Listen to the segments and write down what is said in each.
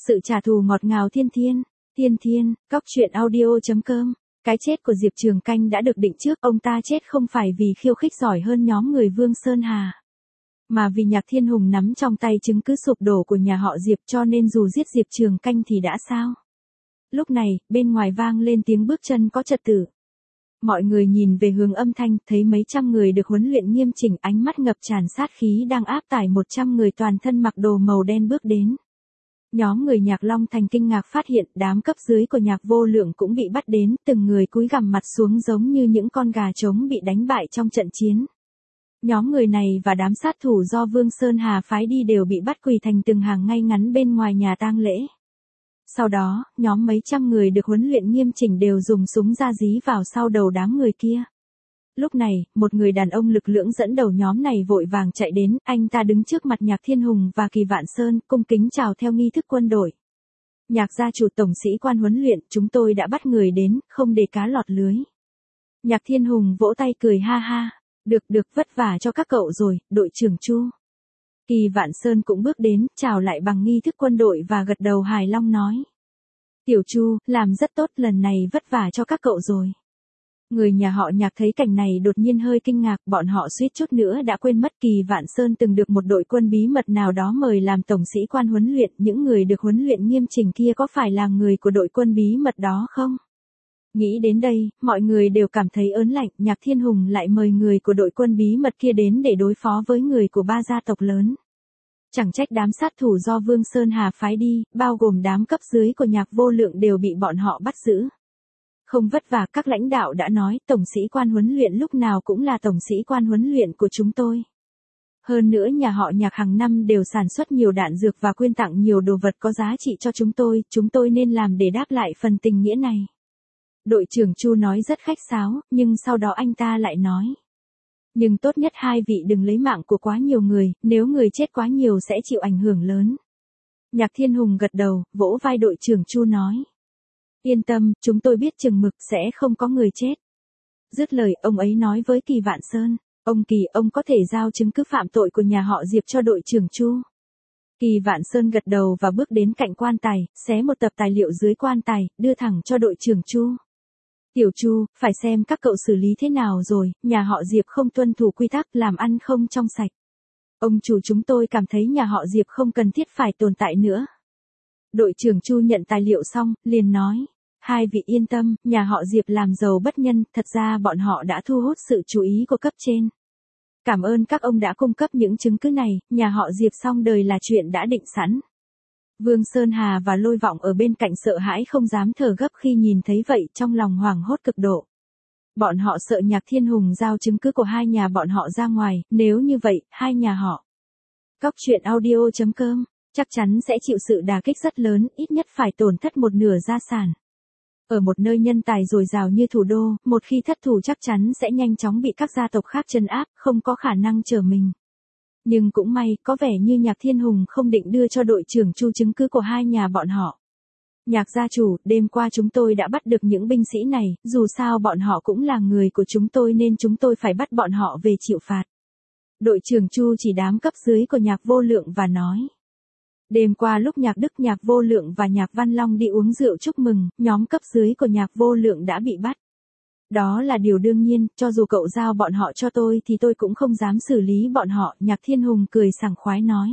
Sự trả thù ngọt ngào thiên thiên. Thiên thiên, cóc truyện audio.com. Cái chết của Diệp Trường Canh đã được định trước, ông ta chết không phải vì khiêu khích giỏi hơn nhóm người Vương Sơn Hà, mà vì Nhạc Thiên Hùng nắm trong tay chứng cứ sụp đổ của nhà họ Diệp, cho nên dù giết Diệp Trường Canh thì đã sao. Lúc này, bên ngoài vang lên tiếng bước chân có trật tự. Mọi người nhìn về hướng âm thanh, thấy mấy trăm người được huấn luyện nghiêm chỉnh, ánh mắt ngập tràn sát khí đang áp tải 100 người toàn thân mặc đồ màu đen bước đến. Nhóm người Nhạc Long Thành kinh ngạc phát hiện đám cấp dưới của Nhạc Vô Lượng cũng bị bắt đến, từng người cúi gằm mặt xuống giống như những con gà trống bị đánh bại trong trận chiến. Nhóm người này và đám sát thủ do Vương Sơn Hà phái đi đều bị bắt quỳ thành từng hàng ngay ngắn bên ngoài nhà tang lễ. Sau đó, nhóm mấy trăm người được huấn luyện nghiêm chỉnh đều dùng súng ra dí vào sau đầu đám người kia. Lúc này, một người đàn ông lực lưỡng dẫn đầu nhóm này vội vàng chạy đến, anh ta đứng trước mặt Nhạc Thiên Hùng và Kỳ Vạn Sơn, cung kính chào theo nghi thức quân đội. Nhạc gia chủ tổng sĩ quan huấn luyện, chúng tôi đã bắt người đến, không để cá lọt lưới. Nhạc Thiên Hùng vỗ tay cười ha ha, được, vất vả cho các cậu rồi, đội trưởng Chu. Kỳ Vạn Sơn cũng bước đến, chào lại bằng nghi thức quân đội và gật đầu hài long nói. Tiểu Chu, làm rất tốt, lần này vất vả cho các cậu rồi. Người nhà họ Nhạc thấy cảnh này đột nhiên hơi kinh ngạc, bọn họ suýt chút nữa đã quên mất Kỳ Vạn Sơn từng được một đội quân bí mật nào đó mời làm tổng sĩ quan huấn luyện, những người được huấn luyện nghiêm chỉnh kia có phải là người của đội quân bí mật đó không? Nghĩ đến đây, mọi người đều cảm thấy ớn lạnh, Nhạc Thiên Hùng lại mời người của đội quân bí mật kia đến để đối phó với người của ba gia tộc lớn. Chẳng trách đám sát thủ do Vương Sơn Hà phái đi, bao gồm đám cấp dưới của Nhạc Vô Lượng đều bị bọn họ bắt giữ. Không vất vả, các lãnh đạo đã nói, tổng sĩ quan huấn luyện lúc nào cũng là tổng sĩ quan huấn luyện của chúng tôi. Hơn nữa nhà họ Nhạc hàng năm đều sản xuất nhiều đạn dược và quyên tặng nhiều đồ vật có giá trị cho chúng tôi nên làm để đáp lại phần tình nghĩa này. Đội trưởng Chu nói rất khách sáo, nhưng sau đó anh ta lại nói. Nhưng tốt nhất hai vị đừng lấy mạng của quá nhiều người, nếu người chết quá nhiều sẽ chịu ảnh hưởng lớn. Nhạc Thiên Hùng gật đầu, vỗ vai đội trưởng Chu nói. Yên tâm, chúng tôi biết chừng mực sẽ không có người chết. Dứt lời, ông ấy nói với Kỳ Vạn Sơn, ông Kỳ, ông có thể giao chứng cứ phạm tội của nhà họ Diệp cho đội trưởng Chu. Kỳ Vạn Sơn gật đầu và bước đến cạnh quan tài, xé một tập tài liệu dưới quan tài, đưa thẳng cho đội trưởng Chu. Tiểu Chu, phải xem các cậu xử lý thế nào rồi, nhà họ Diệp không tuân thủ quy tắc, làm ăn không trong sạch. Ông chủ chúng tôi cảm thấy nhà họ Diệp không cần thiết phải tồn tại nữa. Đội trưởng Chu nhận tài liệu xong, liền nói. Hai vị yên tâm, nhà họ Diệp làm giàu bất nhân, thật ra bọn họ đã thu hút sự chú ý của cấp trên. Cảm ơn các ông đã cung cấp những chứng cứ này, nhà họ Diệp xong đời là chuyện đã định sẵn. Vương Sơn Hà và Lôi Vọng ở bên cạnh sợ hãi không dám thở gấp khi nhìn thấy vậy, trong lòng hoảng hốt cực độ. Bọn họ sợ Nhạc Thiên Hùng giao chứng cứ của hai nhà bọn họ ra ngoài, nếu như vậy, hai nhà họ. Cóc truyện audio.com, chắc chắn sẽ chịu sự đả kích rất lớn, ít nhất phải tổn thất một nửa gia sản. Ở một nơi nhân tài dồi dào như thủ đô, một khi thất thủ chắc chắn sẽ nhanh chóng bị các gia tộc khác trấn áp, không có khả năng trở mình. Nhưng cũng may, có vẻ như Nhạc Thiên Hùng không định đưa cho đội trưởng Chu chứng cứ của hai nhà bọn họ. Nhạc gia chủ, đêm qua chúng tôi đã bắt được những binh sĩ này, dù sao bọn họ cũng là người của chúng tôi nên chúng tôi phải bắt bọn họ về chịu phạt. Đội trưởng Chu chỉ đám cấp dưới của Nhạc Vô Lượng và nói. Đêm qua lúc Nhạc Đức, Nhạc Vô Lượng và Nhạc Văn Long đi uống rượu chúc mừng, nhóm cấp dưới của Nhạc Vô Lượng đã bị bắt. Đó là điều đương nhiên, cho dù cậu giao bọn họ cho tôi thì tôi cũng không dám xử lý bọn họ, Nhạc Thiên Hùng cười sảng khoái nói.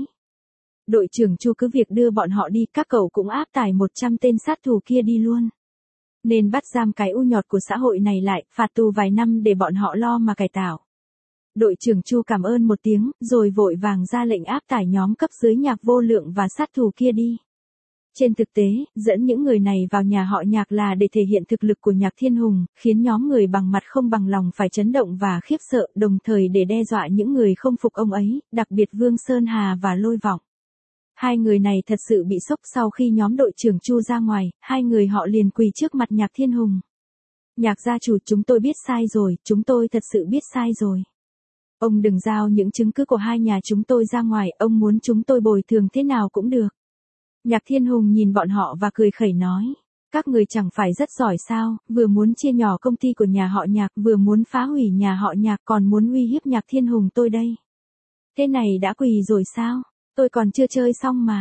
Đội trưởng Chu cứ việc đưa bọn họ đi, các cậu cũng áp tải 100 tên sát thủ kia đi luôn. Nên bắt giam cái u nhọt của xã hội này lại, phạt tù vài năm để bọn họ lo mà cải tạo. Đội trưởng Chu cảm ơn một tiếng, rồi vội vàng ra lệnh áp tải nhóm cấp dưới Nhạc Vô Lượng và sát thủ kia đi. Trên thực tế, dẫn những người này vào nhà họ Nhạc là để thể hiện thực lực của Nhạc Thiên Hùng, khiến nhóm người bằng mặt không bằng lòng phải chấn động và khiếp sợ, đồng thời để đe dọa những người không phục ông ấy, đặc biệt Vương Sơn Hà và Lôi Vọng. Hai người này thật sự bị sốc sau khi nhóm đội trưởng Chu ra ngoài, hai người họ liền quỳ trước mặt Nhạc Thiên Hùng. Nhạc gia chủ, chúng tôi biết sai rồi, chúng tôi thật sự biết sai rồi. Ông đừng giao những chứng cứ của hai nhà chúng tôi ra ngoài, ông muốn chúng tôi bồi thường thế nào cũng được. Nhạc Thiên Hùng nhìn bọn họ và cười khẩy nói. Các người chẳng phải rất giỏi sao, vừa muốn chia nhỏ công ty của nhà họ Nhạc, vừa muốn phá hủy nhà họ Nhạc, còn muốn uy hiếp Nhạc Thiên Hùng tôi đây. Thế này đã quỳ rồi sao? Tôi còn chưa chơi xong mà.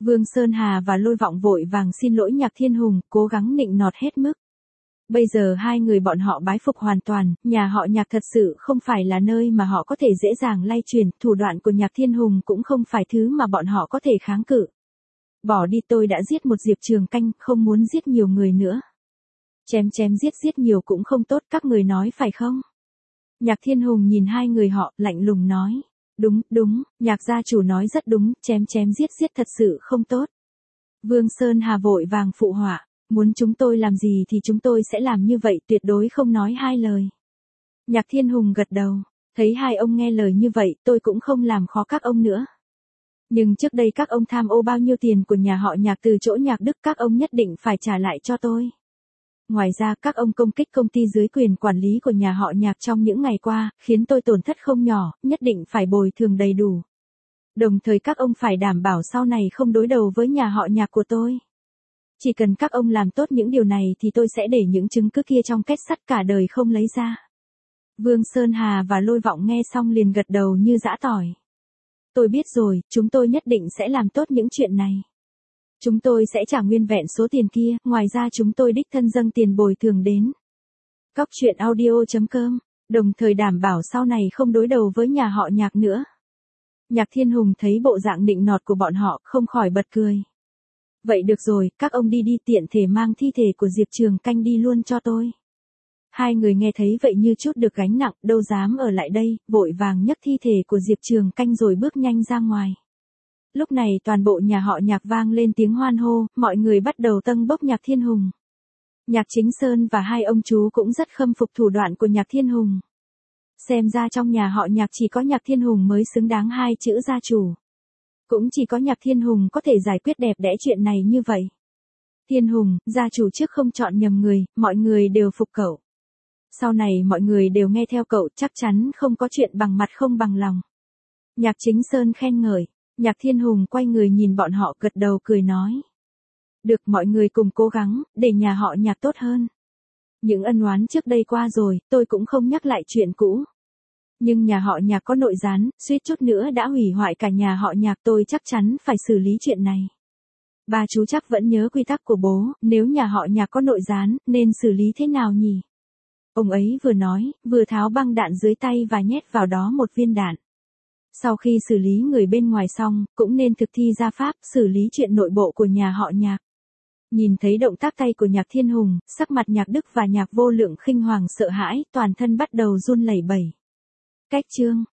Vương Sơn Hà và Lôi Vọng vội vàng xin lỗi Nhạc Thiên Hùng, cố gắng nịnh nọt hết mức. Bây giờ hai người bọn họ bái phục hoàn toàn, nhà họ Nhạc thật sự không phải là nơi mà họ có thể dễ dàng lay chuyển, thủ đoạn của Nhạc Thiên Hùng cũng không phải thứ mà bọn họ có thể kháng cự. Bỏ đi, tôi đã giết một Diệp Trường Canh, không muốn giết nhiều người nữa. Chém giết nhiều cũng không tốt, các người nói phải không? Nhạc Thiên Hùng nhìn hai người họ, lạnh lùng nói. Đúng, Nhạc gia chủ nói rất đúng, chém giết thật sự không tốt. Vương Sơn Hà vội vàng phụ họa, muốn chúng tôi làm gì thì chúng tôi sẽ làm như vậy, tuyệt đối không nói hai lời. Nhạc Thiên Hùng gật đầu, thấy hai ông nghe lời như vậy, tôi cũng không làm khó các ông nữa. Nhưng trước đây các ông tham ô bao nhiêu tiền của nhà họ Nhạc từ chỗ Nhạc Đức, các ông nhất định phải trả lại cho tôi. Ngoài ra các ông công kích công ty dưới quyền quản lý của nhà họ Nhạc trong những ngày qua, khiến tôi tổn thất không nhỏ, nhất định phải bồi thường đầy đủ. Đồng thời các ông phải đảm bảo sau này không đối đầu với nhà họ Nhạc của tôi. Chỉ cần các ông làm tốt những điều này thì tôi sẽ để những chứng cứ kia trong két sắt cả đời không lấy ra. Vương Sơn Hà và Lôi Vọng nghe xong liền gật đầu như giã tỏi. Tôi biết rồi, chúng tôi nhất định sẽ làm tốt những chuyện này. Chúng tôi sẽ trả nguyên vẹn số tiền kia, ngoài ra chúng tôi đích thân dâng tiền bồi thường đến coctruyện.audio.com, đồng thời đảm bảo sau này không đối đầu với nhà họ Nhạc nữa. Nhạc Thiên Hùng thấy bộ dạng nịnh nọt của bọn họ, không khỏi bật cười. Vậy được rồi, các ông đi tiện thể mang thi thể của Diệp Trường Canh đi luôn cho tôi. Hai người nghe thấy vậy như chút được gánh nặng, đâu dám ở lại đây, vội vàng nhấc thi thể của Diệp Trường Canh rồi bước nhanh ra ngoài. Lúc này toàn bộ nhà họ Nhạc vang lên tiếng hoan hô, mọi người bắt đầu tâng bốc Nhạc Thiên Hùng. Nhạc Chính Sơn và hai ông chú cũng rất khâm phục thủ đoạn của Nhạc Thiên Hùng. Xem ra trong nhà họ Nhạc chỉ có Nhạc Thiên Hùng mới xứng đáng hai chữ gia chủ. Cũng chỉ có Nhạc Thiên Hùng có thể giải quyết đẹp đẽ chuyện này như vậy. Thiên Hùng, gia chủ trước không chọn nhầm người, mọi người đều phục cậu. Sau này mọi người đều nghe theo cậu, chắc chắn không có chuyện bằng mặt không bằng lòng. Nhạc Chính Sơn khen ngợi, Nhạc Thiên Hùng quay người nhìn bọn họ gật đầu cười nói. Được, mọi người cùng cố gắng, để nhà họ Nhạc tốt hơn. Những ân oán trước đây qua rồi, tôi cũng không nhắc lại chuyện cũ. Nhưng nhà họ Nhạc có nội gián, suýt chút nữa đã hủy hoại cả nhà họ Nhạc, tôi chắc chắn phải xử lý chuyện này. Ba chú chắc vẫn nhớ quy tắc của bố, nếu nhà họ Nhạc có nội gián, nên xử lý thế nào nhỉ? Ông ấy vừa nói, vừa tháo băng đạn dưới tay và nhét vào đó một viên đạn. Sau khi xử lý người bên ngoài xong, cũng nên thực thi gia pháp, xử lý chuyện nội bộ của nhà họ Nhạc. Nhìn thấy động tác tay của Nhạc Thiên Hùng, sắc mặt Nhạc Đức và Nhạc Vô Lượng khinh hoàng sợ hãi, toàn thân bắt đầu run lẩy bẩy. Cách chương